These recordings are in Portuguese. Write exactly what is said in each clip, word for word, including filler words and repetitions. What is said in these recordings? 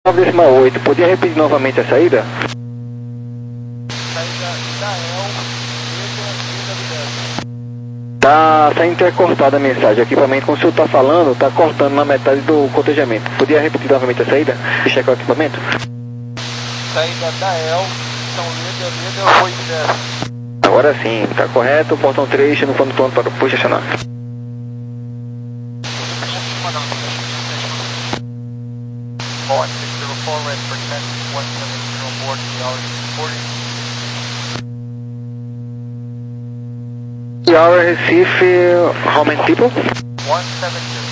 nove oito, podia repetir novamente a saída? Saída da E L, Tá saindo intercortada a mensagem. O equipamento, como o senhor está falando, está cortando na metade do cotejamento. Podia repetir novamente a saída e checar o equipamento? saída da E L, São Líder, Líder, foi dez. Agora sim, está correto. Portão três, no ponto ponto para o estacionar. Boeing six zero four, ready for ten, one seven zero, board, three hours forty. E our Recife, how many people? one seven zero.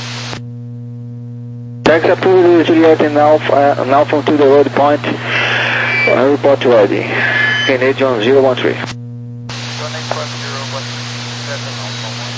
Taxi approved, Juliet and Alpha, uh, Alpha to the road point. Uh, report ready. Kennedy one zero one three. one eight one zero, one seven, Alpha one.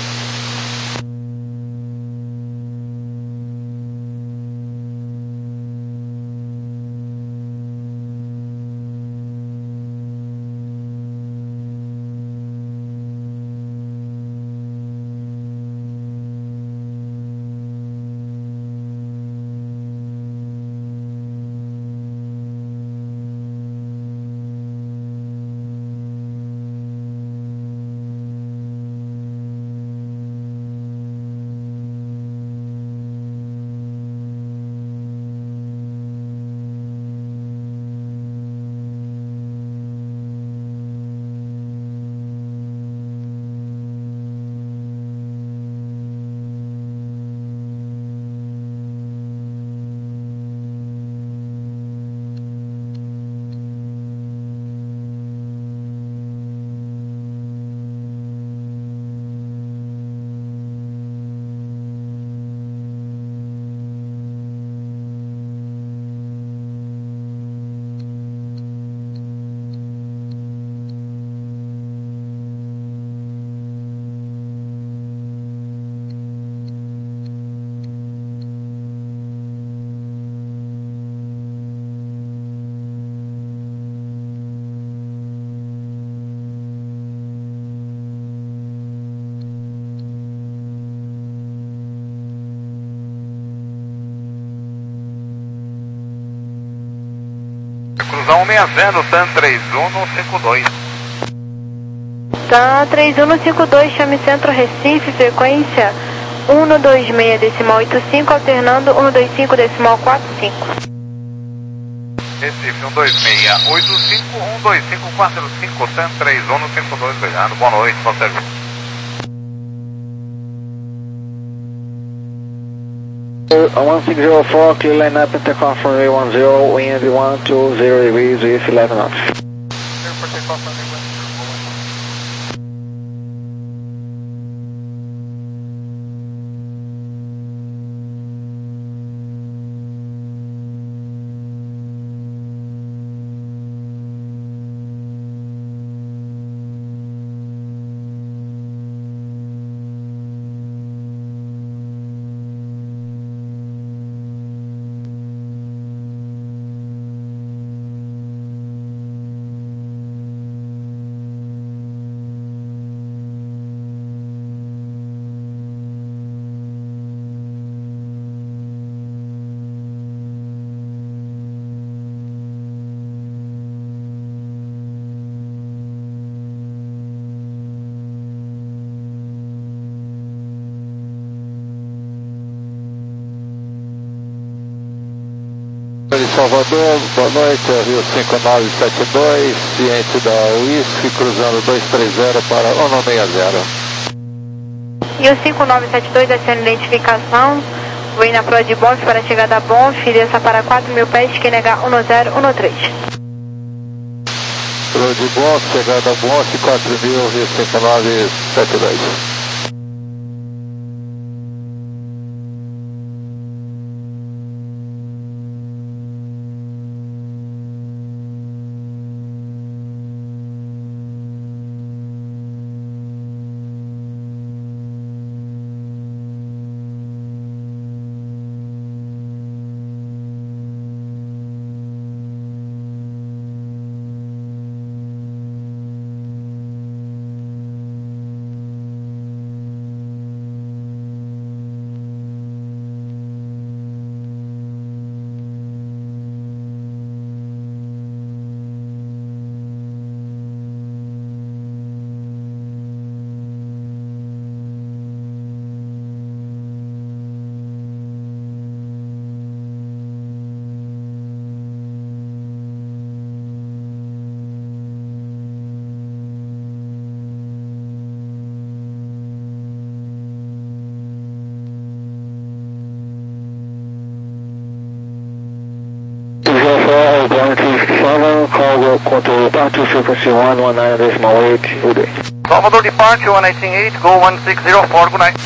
Cruzão um seis zero, Sun três um cinco dois. Sun três um cinco dois, chame Centro Recife, frequência um dois seis decimal oito cinco, alternando um dois cinco decimal quatro cinco. Recife um dois seis oito cinco, um dois cinco quatro cinco, Sun três um cinco dois, obrigado, boa noite, bom serviço. one six zero four, clear line up at the conference one zero, wind one two zero degrees with eleven knots. Clear for takeoff on the Salvador, boa noite, Rio cinco nove sete dois, ciente da Whisky, cruzando dois três zero para um seis zero. E o cinco nove sete dois, acende identificação, vem na proa de Bonf para a chegada a Bonf, desça para quatro mil pés, que negar um zero um três. Proa de Bonf, chegada a Bonf, quatro mil, Rio cinco nove sete dois. four, one two seven, call control departure frequency one one nine decimal eight, good day. Salvador departure one eighteen eight, go one six zero four, good night.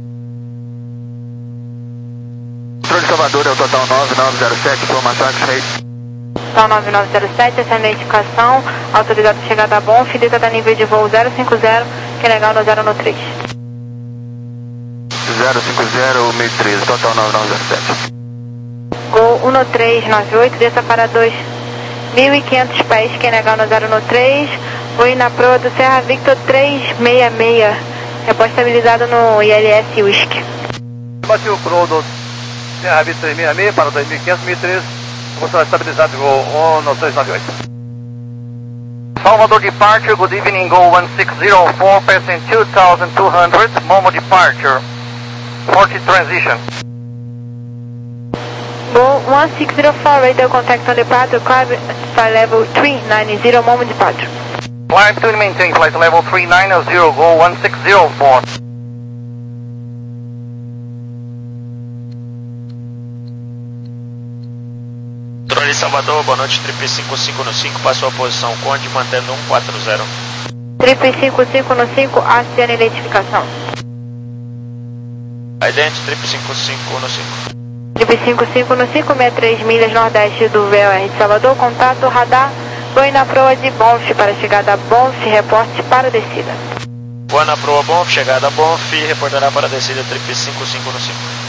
Controle de Salvador é o total nove nove zero sete, informação X-Ray. Total nove nove zero sete, essa é a identificação, autorizado chegada a bom, fileta da nível de voo zero cinco zero, que é legal no zero no três. zero cinco zero, mil e treze, total nove nove zero sete. Gol um três nove oito, desça para dois mil e quinhentos pés, que é legal no zero no três, vou na proa do Serra Victor trezentos e sessenta e seis, repós estabilizado no I L S Whisky. Bati o proa do Serra Victor trezentos e sessenta e seis para dois mil e quinhentos, mil e treze, vou estar estabilizado no um três nove oito. Salvador departure, good evening, go one six zero four, passing two thousand two hundred, Momo departure, forty transition. Go one six zero four, radio contact on departure, climb flight level three nine zero, moment departure. Climb to maintain flight level three nine zero, go one six zero four. Controle Salvador, boa noite, trip cinco cinco no cinco, passou a posição Conde, mantendo um quatro zero. Trip cinco cinco no cinco, acione identificação. Ident, trip cinco cinco no cinco. Trip cinco cinco no cinco, sessenta e três milhas nordeste do V O R de Salvador, contato radar, vou na proa de Bonf para chegada a Bonf, reporte para descida. Boa na proa Bonf, chegada a Bonf, reportará para descida trip cinco cinco no cinco.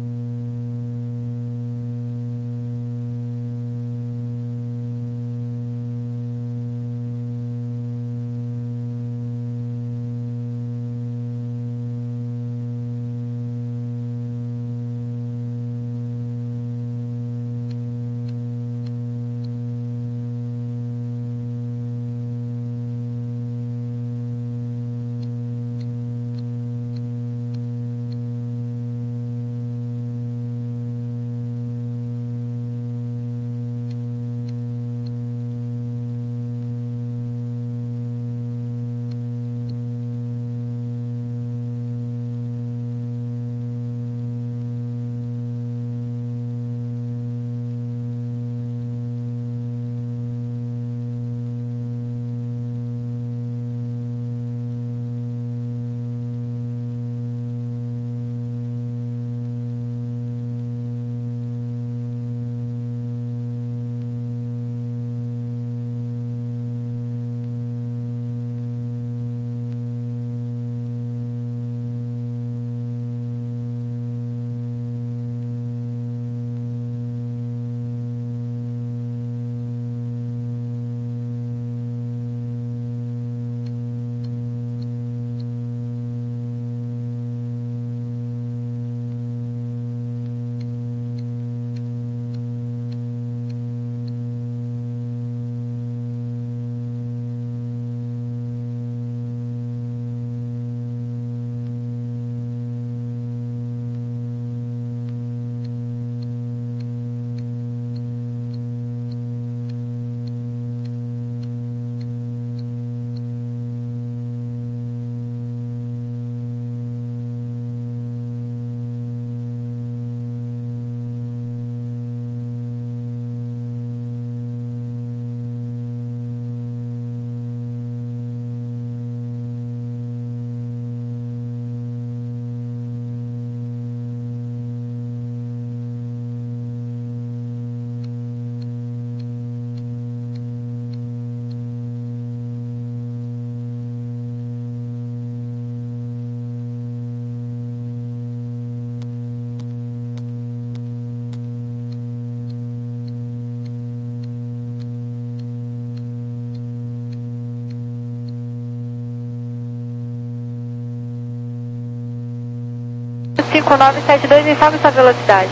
cinco nove sete dois, informe sua velocidade.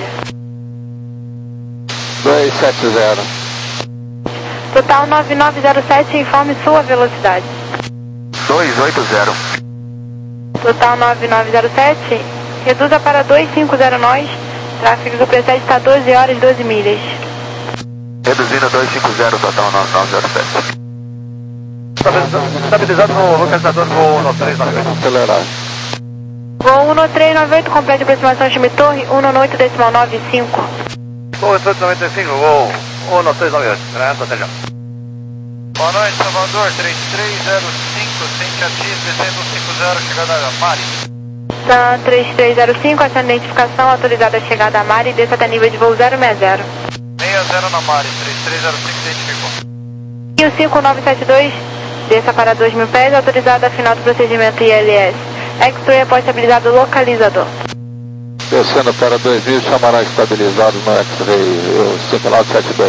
dois sete zero. Total nove nove zero sete, informe sua velocidade. dois oito zero. Total nove nove zero sete, reduza para dois cinco zero nós, tráfego do preset está doze horas e doze milhas. Reduzindo dois cinco zero, total nove nove zero sete. Estabilizado no localizador voo um três nove oito. Acelerar. Voo um três nove oito, complete aproximação Chime Torre, um oito decimal nove cinco. Torre oito noventa e cinco, voo um nove três nove oito. Graças, até já. Boa noite, Salvador, três três zero cinco, Cintia X, descendo cinco zero, chegada a Mari. Sun três três zero cinco, essa identificação autorizada a chegada a Mari, desça até nível de voo zero seis zero. seis zero na Mari, três três zero cinco, identificou. E o cinco nove sete dois, desça para dois mil pés, autorizada a final do procedimento I L S. X-Ray após estabilizado localizador. Descendo para dois mil, chamará estabilizado no X-Ray cinco nove sete dois.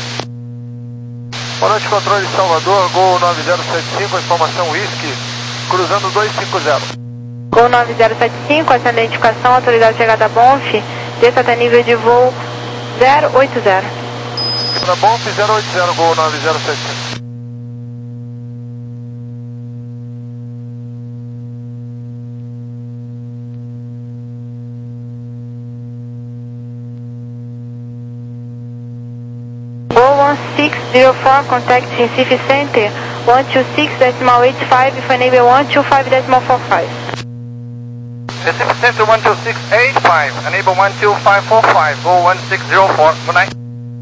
Boa noite, controle de Salvador, Gol nove zero sete cinco, informação Whisky, cruzando dois cinco zero. Gol nove zero sete cinco, essa identificação autorizada a chegada a Bonf, desça até nível de voo zero oito zero. Para Bonf zero oito zero, Gol nove zero sete cinco. six zero four, contact Recife Center, one two six decimal eight five, for enable one two five decimal four five. Recife Center one two six eight five, enable one two five four five, go one six zero four, good night.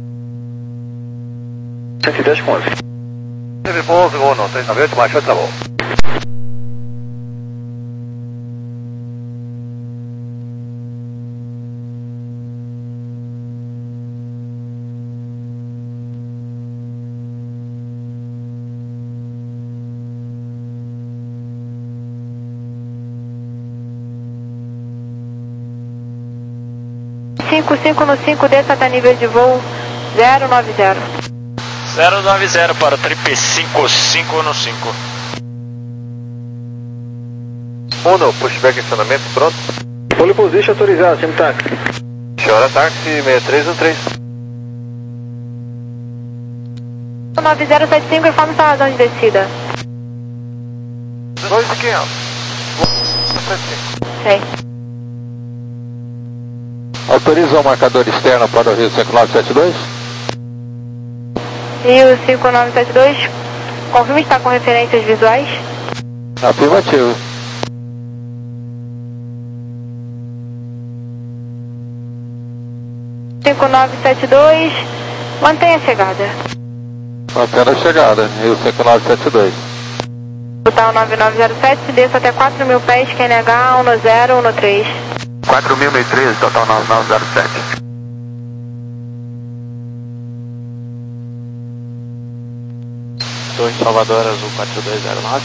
cento e dez com onze. Teve pouso, Gol nove três nove oito, baixou, travou. cinco cinco no cinco, desça até nível de voo zero nove zero. zero nove zero para trip cinco cinco no cinco. Uno, pushback em acionamento, pronto. Pole position autorizado, chama táxi. Chora táxi seis três um três. nove zero sete cinco, informe sua razão de descida. dois mil e quinhentos. Sei. Autoriza o marcador externo para o Rio cinco nove sete dois? Rio cinco nove sete dois, confirme que está com referências visuais. Afirmativo. cinco nove sete dois, mantenha a chegada. Mantendo a chegada, Rio cinco nove sete dois. Total nove nove zero sete, desça até quatro mil pés, Q N H um zero um três. quatro mil e treze, total nove nove zero sete. Estou em Salvador, Azul quatro dois zero nove.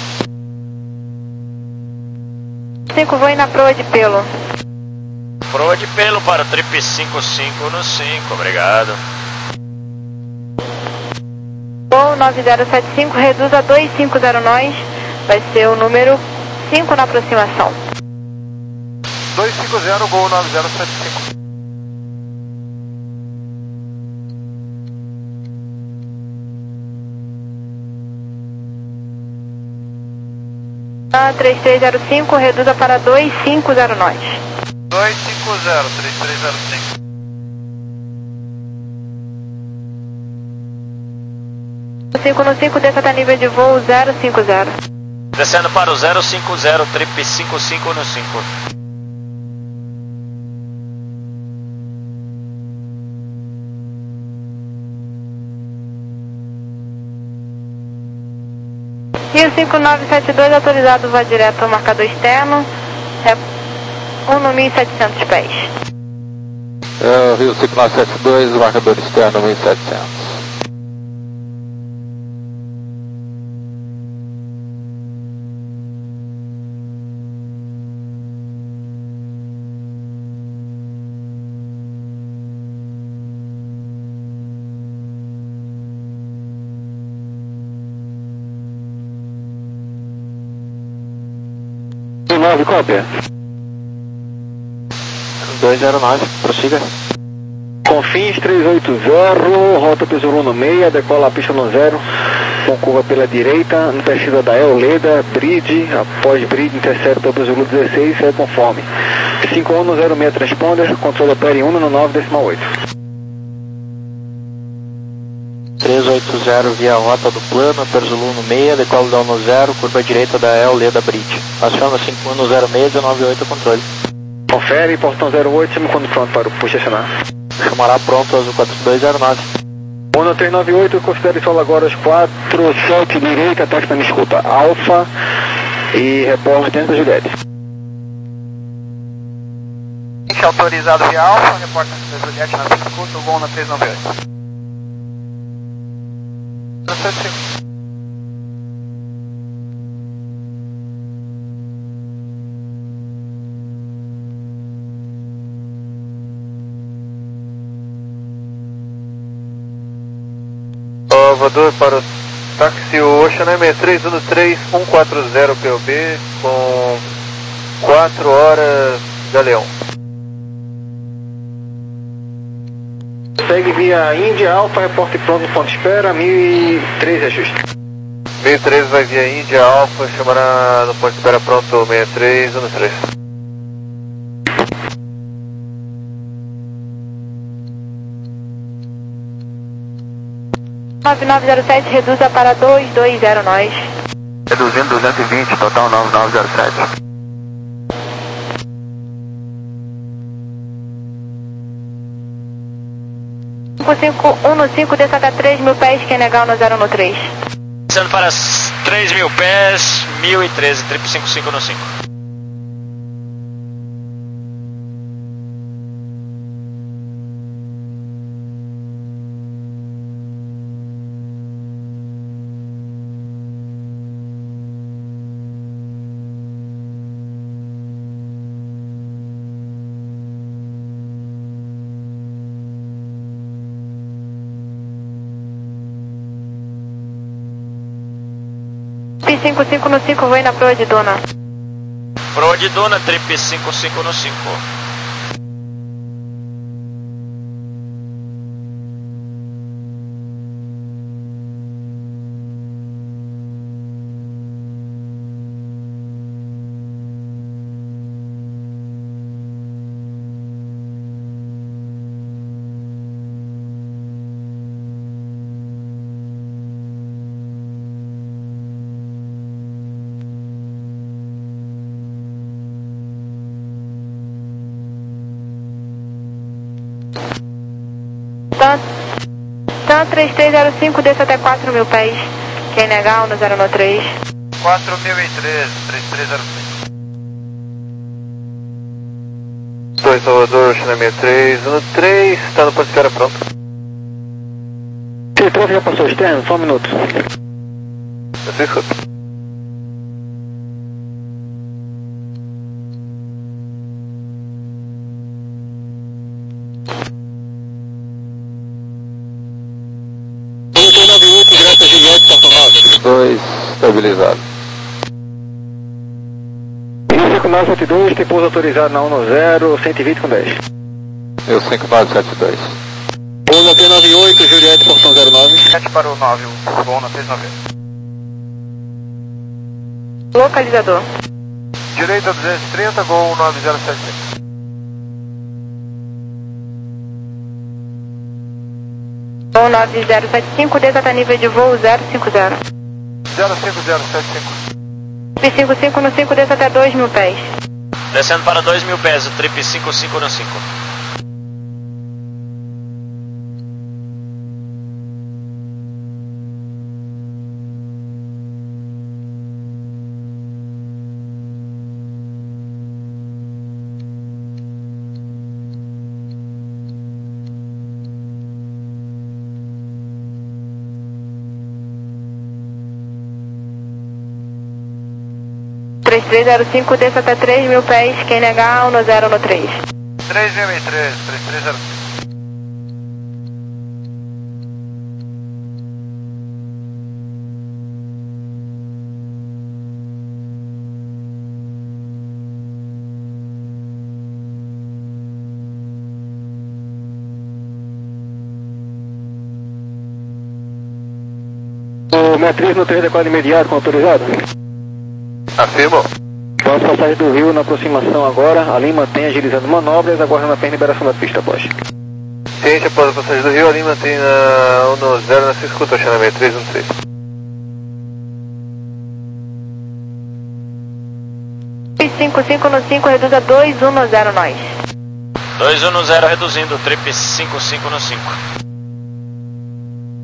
cinco, vou ir na proa de pelo. Proa de pelo para o trip cinco cinco no cinco, obrigado. Gol nove zero sete cinco, reduza dois cinco zero nós, vai ser o número cinco na aproximação. dois cinco zero, Gol nove zero sete cinco. três três zero cinco, reduza para dois cinco zero nós. dois cinco zero, três três zero cinco. cinco no cinco, desça até nível de voo zero cinco zero. Descendo para o zero cinco zero, trip cinco cinco no cinco. Rio cinco nove sete dois, autorizado vá direto ao marcador externo, é um no mil e setecentos pés. É o Rio cinco nove sete dois, marcador externo mil e setecentos. nove, cópia. dois zero nove, prossiga. Confins três oito zero, rota P Zulu no meio, decola a pista no zero, com curva pela direita, não precisa da El Leda, bridge, após bridge, intercepta P Zulu dezesseis, segue conforme. cinco um zero seis transponder, controle opere um no nove decimal oito. três oito zero via rota do plano, Perzulu no meio, decola down no zero, curva direita da El Leda Bridge. Aciona cinco um zero seis, dezenove oito, controle. Confere, portão zero oito, chama quando pronto para o posicionar. Chamará pronto, Azul quatro dois zero nove. Ono três nove oito, considere solo agora os quatro sete direita, táxi na minha escuta. Alfa e reporte dentro da Juliette. Autorizado via Alfa, reporta da Juliette na sua escuta, o Ono três nove oito. Salvador para o táxi Ocean M três um três um quatro zero P O B com quatro horas Galeão. Segue via Índia, Alfa, reporte pronto em ponto de espera, mil e treze ajuste. mil e treze vai via Índia, Alfa, chamará no ponto de espera pronto seis três um três. nove nove zero sete, reduza para dois dois zero nós. Reduzindo duzentos e vinte, total nove nove zero sete. cinco cinco um no cinco, desça até três mil pés, quem negar no zero no três. Descendo para três mil pés, mil e treze, triplo cinco cinco no cinco. cinco cinco no cinco, vou ir na proa de Duna. Proa de Duna, trip cinco cinco no cinco. Tan três três zero cinco, desça até quatro mil pés. Quem negar no zero no três. quatro mil e treze, três três zero cinco. dois Salvador, China M três um três, está no ponto de espera pronto. Se três já passou externo, só um minuto. Eu te escuto. dois estabilizado. cinco nove sete dois, tem pouso autorizado na um zero, cento e vinte com dez. Eu cinco nove sete dois. Pouso T nove oito, Juliette, portão zero nove. sete para o nove, o bom na três nove. Localizador. Direita duzentos e trinta, gol nove zero sete cinco. Voo nove zero sete cinco, desça até nível de voo zero cinco zero. zero cinco zero sete cinco. cinco cinco no cinco, desça até dois mil pés. Descendo para dois mil pés, o trip cinco cinco no cinco. três três zero cinco, desça até três mil pés, quem negar no zero no três. três mil e treze, três três zero cinco. O Metriz no três D quatro imediato, com autorizado. Afirmo. Próxima passagem do Rio na aproximação agora. A Lima mantém agilizando manobras, aguardando apenas liberação da pista, após. Ciência após a passagem do Rio, a Lima mantém na um zero na sua escuta, China M três um três. cinco cinco no cinco, reduza dois um no zero nós. dois um no zero reduzindo, trip cinco cinco no cinco.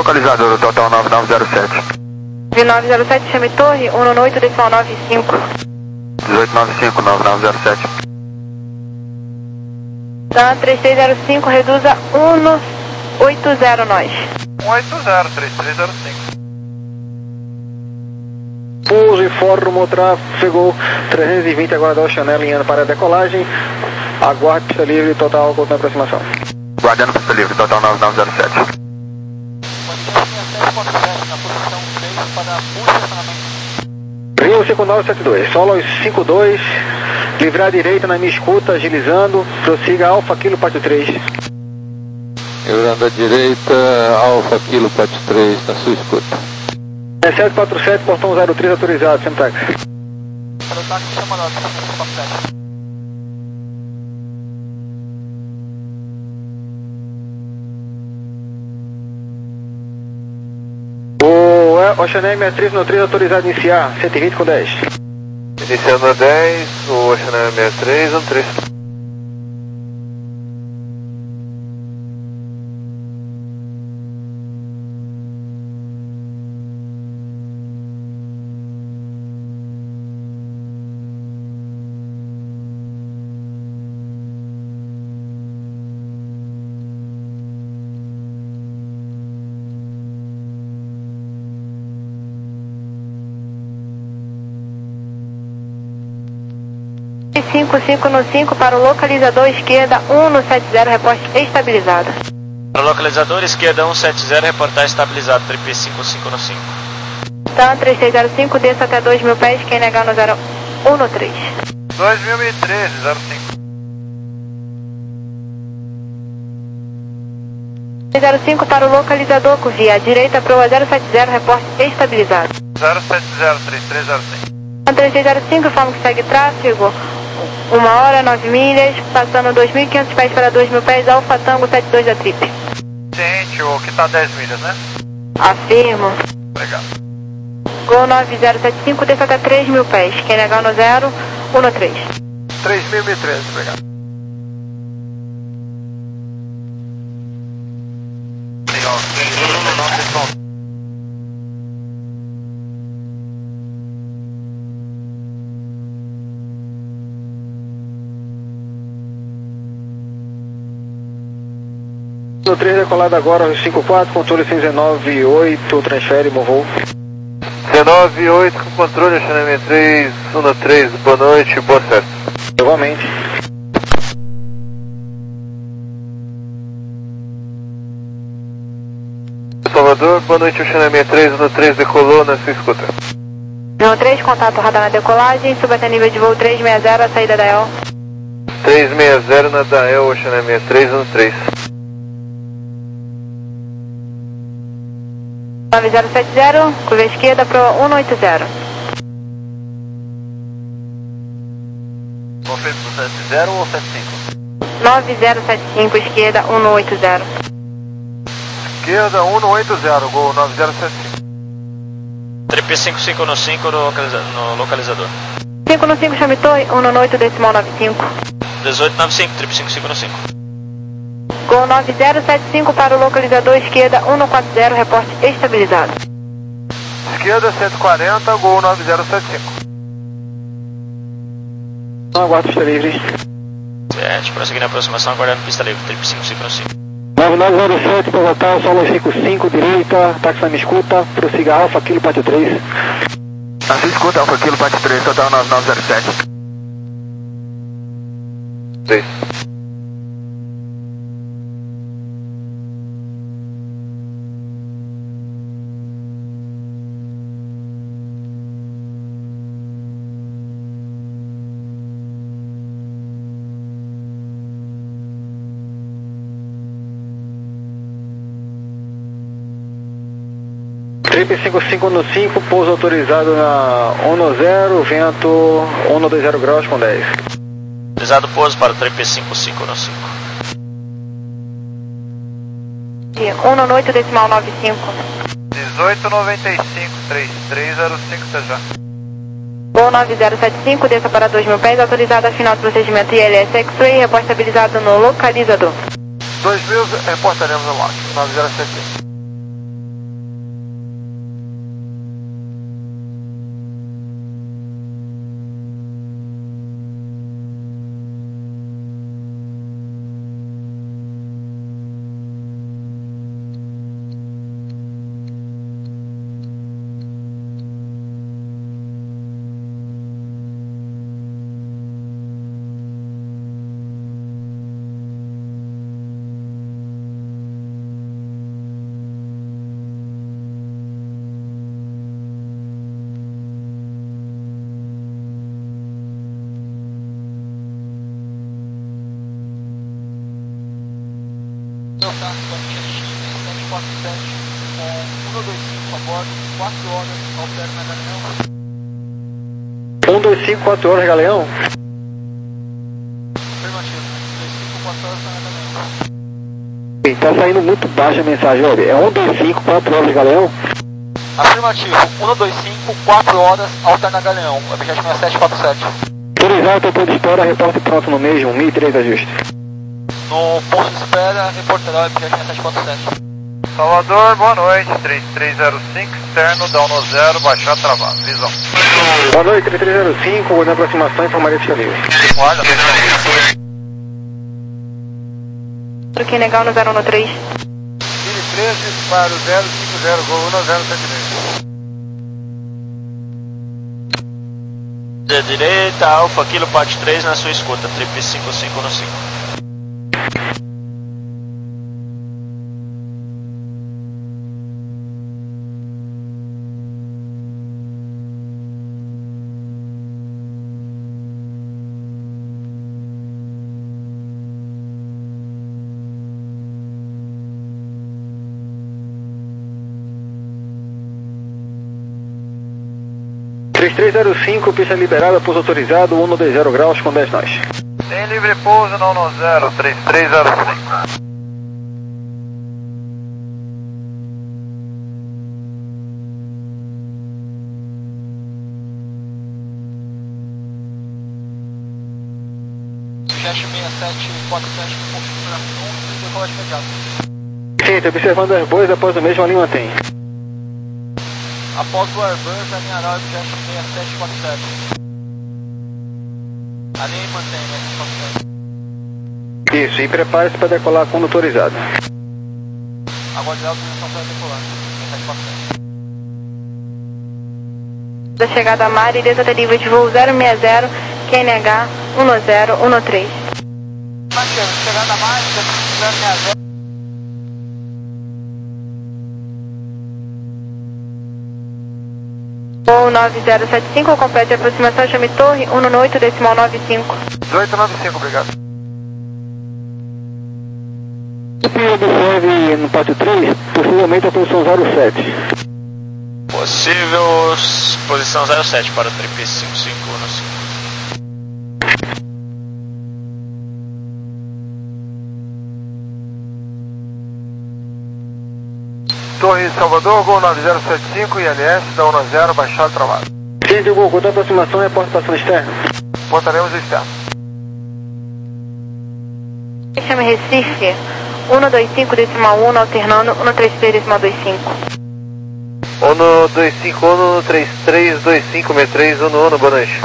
localizador, total nove nove zero sete. nove nove zero sete, chame torre, um oito decimal nove cinco. dezoito noventa e cinco, nove nove zero sete. Tá, três três zero cinco, reduza um oito zero nós. um oito zero, três três zero cinco. Pouso e formo, tráfego trezentos e vinte, agora da Oceanel, alinhando para a decolagem. Aguarde pista livre, total, conta na aproximação. Guardando pista livre, total nove nove zero sete. Rio cinco nove sete dois, solo cinco dois, livrar à direita na minha escuta, agilizando, prossiga Alfa Kilo Pátio três. Livrando à direita, Alfa Kilo Pátio três, na sua escuta. sete quatro sete, portão zero três autorizado, sem táxi. Para o táxi chama nós, sete. O Oceanel sessenta e três no três autorizado iniciar, cento e vinte com dez. Iniciando a dez, o Oceanel sessenta e três, no três. cinco cinco no cinco para o localizador esquerda um sete zero, reporte estabilizado. Para o localizador esquerda um sete zero, reportar estabilizado, tripé cinco cinco no cinco. Tá, três seis zero cinco, desça até dois mil pés, quem negar no zero um no três. dois mil e treze, zero cinco. zero cinco para o localizador, curvia à direita, proa zero sete zero, reporte estabilizado. zero sete zero, três três zero cinco. três seis zero cinco, informa que segue tráfego, uma hora, nove milhas, passando dois mil e quinhentos pés para dois mil pés, Alfa Tango setenta e dois da Trip. Ciente, o que tá dez milhas, né? Afirmo. Obrigado. Gol nove zero sete cinco, desça até três mil pés, quem negar no zero, um no três. três mil e treze, obrigado. No três decolado agora, cinco quatro, controle dezenove oito, transfere, movou. dezenove oito com controle, Oceanel sessenta e três, um no três, boa noite, boa festa. Igualmente. Salvador, boa noite, Oceanel sessenta e três, um no três, decolou na sua escuta. um três, contato radar na decolagem, suba até nível de voo três seis zero, a saída da E L. três seis zero na da E L, Oceanel sessenta e três, um no três. nove zero sete zero, curva esquerda para um oito zero. Confirmo sete zero ou sete cinco? nove zero sete cinco, esquerda um oito zero. Esquerda um oito zero, gol nove zero sete cinco. tripé cinco cinco no cinco no, localiza no localizador. cinco no cinco, chame torre, um no oito decimal nove cinco. dezoito noventa e cinco, tripé cinco cinco no cinco. Gol nove zero sete cinco para o localizador esquerda um quatro zero, reporte estabilizado. Esquerda cento e quarenta, gol nove zero sete cinco. Aguardo pista livre. sete, prosseguir na aproximação, aguardando pista livre, tripé cinco cinco no cinco. nove nove zero sete, para voltar, solo cinco cinco, direita, táxi na minha escuta, prossiga Alfa Kilo Pátio três. Na sua escuta, Alfa Kilo Pátio três, total nove nove zero sete. três. Trip cinco cinco no cinco, pouso autorizado na um zero, vento um dois zero graus com dez. Autorizado pouso para o tripé cinco cinco no cinco. um no oito decimal nove cinco. dezoito noventa e cinco, três três zero cinco, tá já. Gol nove zero sete cinco, desça para dois mil pés, autorizado a final do procedimento I L S X-Ray, reporte estabilizado no localizador. dois mil, reportaremos no lote, nove zero sete cinco. quatro sete com um dois cinco a bordo, quatro horas, altera na Galeão. um dois cinco, quatro horas, Galeão? Afirmativo, um dois cinco, quatro horas na Galeão. Tá saindo muito baixa a mensagem, olha. É um dois cinco, quatro horas, Galeão? Afirmativo, um dois cinco, quatro horas, alterna Galeão, objeto sessenta e sete quatro sete. Autorizado, topo de espera, reporte pronto no mesmo, mil e três ajuste. No posto de espera, reportará objeto sessenta e sete quatro sete. Salvador, boa noite, três três zero cinco, externo, down no zero, baixar travado, visão. Boa noite, três três zero cinco, na aproximação, informaria de livre. Guarda, Quem legal no zero um três. Chile treze, para o zero cinco zero, gol um zero sete De direita, Alfa, Kilo, parte três na sua escuta, trip cinco cinco no cinco. três três zero cinco, pista liberada, pouso autorizado, um dois zero graus com dez nós. Tem livre pouso, não no zero, três três zero cinco. Objeto sessenta e sete quatro sete, configuração e decolagem imediata. Sim, estou observando as boas, após o mesmo a linha mantém. Após o Airbus, alinhará o objeto sessenta e sete quatro sete. A linha mantém, né? Isso, e prepare-se para decolar quando autorizado. Aguarde a autorização para decolar. sessenta e sete quatro sete. Da chegada a mar e desateliva de voo zero seis zero, Q N H um zero um três. Chegando a mais, zero seis zero. Voo nove zero sete cinco, complete a aproximação, chame torre um oito decimal nove cinco. dezoito noventa e cinco, obrigado. O piso observe no pátio três, possivelmente a posição zero sete. Possível posição zero sete para o trip cinco cinco no cinco. Torre Salvador, gol nove zero sete cinco, I L S, down no zero, baixar travado. Sim, de Google, da aproximação e reporte estação externa. Portaremos o externo. Chame Recife um dois cinco decimal um, alternando um três três decimal vinte e cinco. Ono dois cinco, Ono três três dois cinco seis três, Ono Ono, boa noite.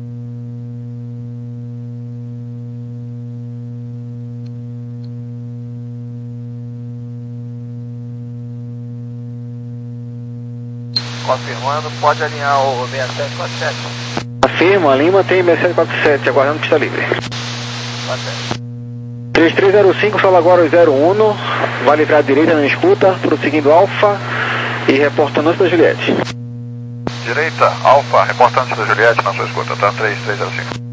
Confirmando, pode alinhar o sessenta e sete quatro sete. Afirma, a linha mantém sessenta e sete quatro sete, aguardando pista livre. três três zero cinco, fala agora o zero um, vai livrar à direita na escuta, prosseguindo Alfa e reportando antes da Juliette. Direita, Alfa, reportante da Juliette na sua escuta, tá? três três zero cinco.